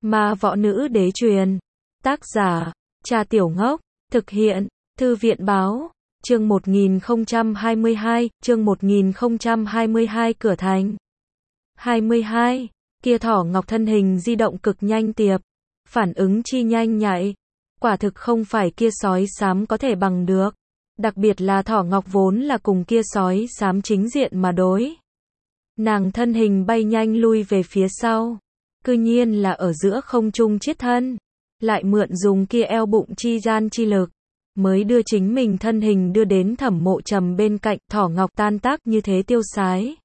Ma võ nữ đế truyền. Tác giả, Trà Tiểu Ngốc. Thực hiện, Thư viện báo. Chương 1022, chương 1022 cửa thành. 22. Kia thỏ ngọc thân hình di động cực nhanh tiệp. Phản ứng chi nhanh nhạy. Quả thực không phải kia sói xám có thể bằng được. Đặc biệt là thỏ ngọc vốn là cùng kia sói xám chính diện mà đối. Nàng thân hình bay nhanh lui về phía sau. Cư nhiên là ở giữa không trung chiết thân. Lại mượn dùng kia eo bụng chi gian chi lực. Mới đưa chính mình thân hình đưa đến Thẩm Mộ Trầm bên cạnh, thỏ ngọc tan tác như thế tiêu sái.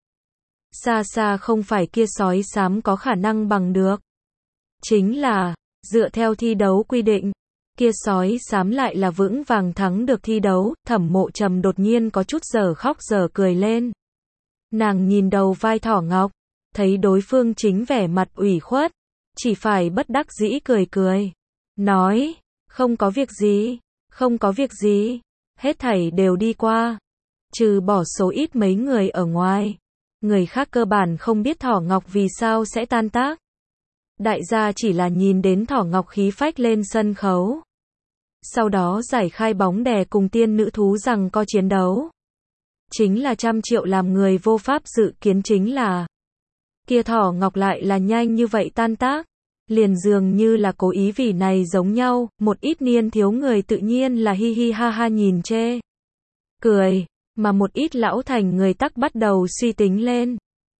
Xa xa không phải kia sói xám có khả năng bằng được. Chính là, dựa theo thi đấu quy định, kia sói xám lại là vững vàng thắng được thi đấu. Thẩm Mộ Trầm đột nhiên có chút giờ khóc giờ cười lên. Nàng nhìn đầu vai thỏ ngọc, thấy đối phương chính vẻ mặt ủy khuất, chỉ phải bất đắc dĩ cười cười. Nói, không có việc gì, không có việc gì, hết thảy đều đi qua. Trừ bỏ số ít mấy người ở ngoài. Người khác cơ bản không biết thỏ ngọc vì sao sẽ tan tác. Đại gia chỉ là nhìn đến thỏ ngọc khí phách lên sân khấu. Sau đó giải khai bóng đè cùng tiên nữ thú rằng co chiến đấu. Chính là 100 triệu làm người vô pháp dự kiến chính là kia thỏ ngọc lại là nhanh như vậy tan tác. Liền dường như là cố ý vì này giống nhau, một ít niên thiếu người tự nhiên là hi hi ha ha nhìn chê. Cười, mà một ít lão thành người tắc bắt đầu suy tính lên.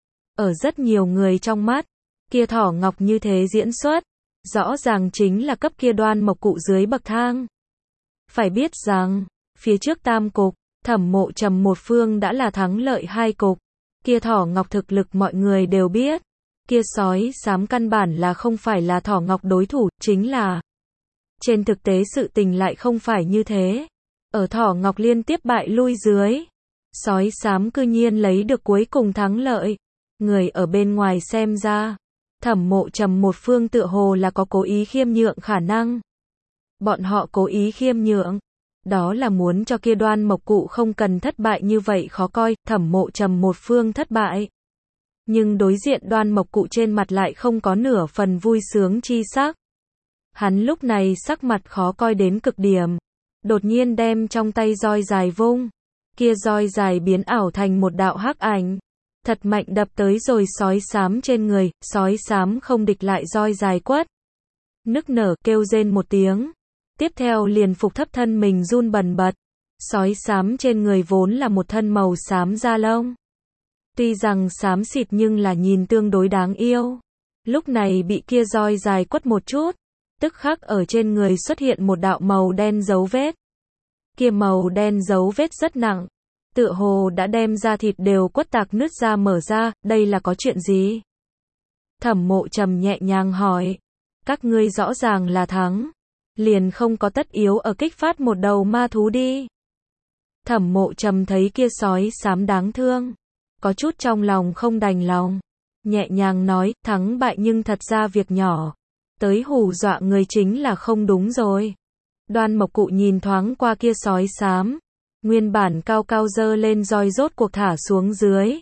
Ở rất nhiều người trong mắt, kia thỏ ngọc như thế diễn xuất, rõ ràng chính là cấp kia Đoan Mộc Cụ dưới bậc thang. Phải biết rằng, phía trước tam cục, Thẩm Mộ Trầm một phương đã là thắng lợi 2 cục. Kia thỏ ngọc thực lực mọi người đều biết. Kia sói xám căn bản là không phải là thỏ ngọc đối thủ, chính là trên thực tế sự tình lại không phải như thế. Ở thỏ ngọc liên tiếp bại lui dưới, sói xám cư nhiên lấy được cuối cùng thắng lợi. Người ở bên ngoài xem ra, Thẩm Mộ Trầm một phương tựa hồ là có cố ý khiêm nhượng khả năng. Bọn họ cố ý khiêm nhượng, đó là muốn cho kia Đoan Mộc Cụ không cần thất bại như vậy khó coi. Thẩm Mộ Trầm một phương thất bại. Nhưng đối diện Đoan Mộc Cụ trên mặt lại không có nửa phần vui sướng chi sắc. Hắn lúc này sắc mặt khó coi đến cực điểm. Đột nhiên đem trong tay roi dài vung. Kia roi dài biến ảo thành một đạo hắc ảnh. Thật mạnh đập tới rồi sói xám trên người. Sói xám không địch lại roi dài quất. Nức nở kêu rên một tiếng. Tiếp theo liền phục thấp thân mình run bần bật. Sói xám trên người vốn là một thân màu xám da lông. Tuy rằng xám xịt nhưng là nhìn tương đối đáng yêu. Lúc này bị kia roi dài quất một chút, tức khắc ở trên người xuất hiện một đạo màu đen dấu vết. Kia màu đen dấu vết rất nặng, tựa hồ đã đem da thịt đều quất tạc nứt ra mở ra. Đây là có chuyện gì? Thẩm Mộ Trầm nhẹ nhàng hỏi. Các ngươi rõ ràng là thắng, liền không có tất yếu ở kích phát một đầu ma thú đi. Thẩm Mộ Trầm thấy kia sói xám đáng thương, có chút trong lòng không đành lòng, nhẹ nhàng nói, thắng bại nhưng thật ra việc nhỏ, tới hù dọa người chính là không đúng rồi. Đoan Mộc Cụ nhìn thoáng qua kia sói xám, nguyên bản cao cao dơ lên roi rốt cuộc thả xuống dưới.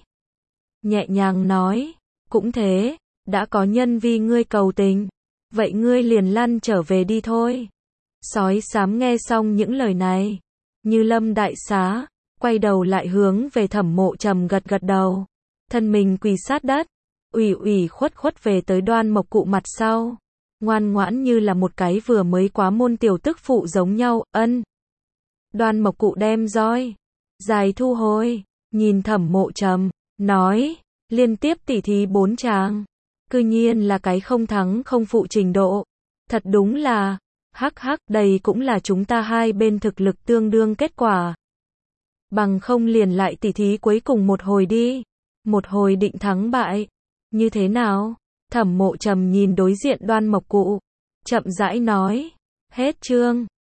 Nhẹ nhàng nói, cũng thế, đã có nhân vi ngươi cầu tình, vậy ngươi liền lăn trở về đi thôi. Sói xám nghe xong những lời này, như lâm đại xá, quay đầu lại hướng về Thẩm Mộ Trầm gật gật đầu, thân mình quỳ sát đất, ủy khuất về tới Đoan Mộc Cụ mặt sau, ngoan ngoãn như là một cái vừa mới quá môn tiểu tức phụ giống nhau. Ân. Đoan Mộc Cụ đem roi dài thu hồi, nhìn Thẩm Mộ Trầm, nói, liên tiếp tỉ thí 4 tràng, cư nhiên là cái không thắng không phụ trình độ, thật đúng là, hắc, đây cũng là chúng ta hai bên thực lực tương đương kết quả. Bằng không liền lại tỉ thí cuối cùng một hồi đi, một hồi định thắng bại, như thế nào? Thẩm Mộ Trầm nhìn đối diện Đoan Mộc Cụ, chậm rãi nói, hết chương.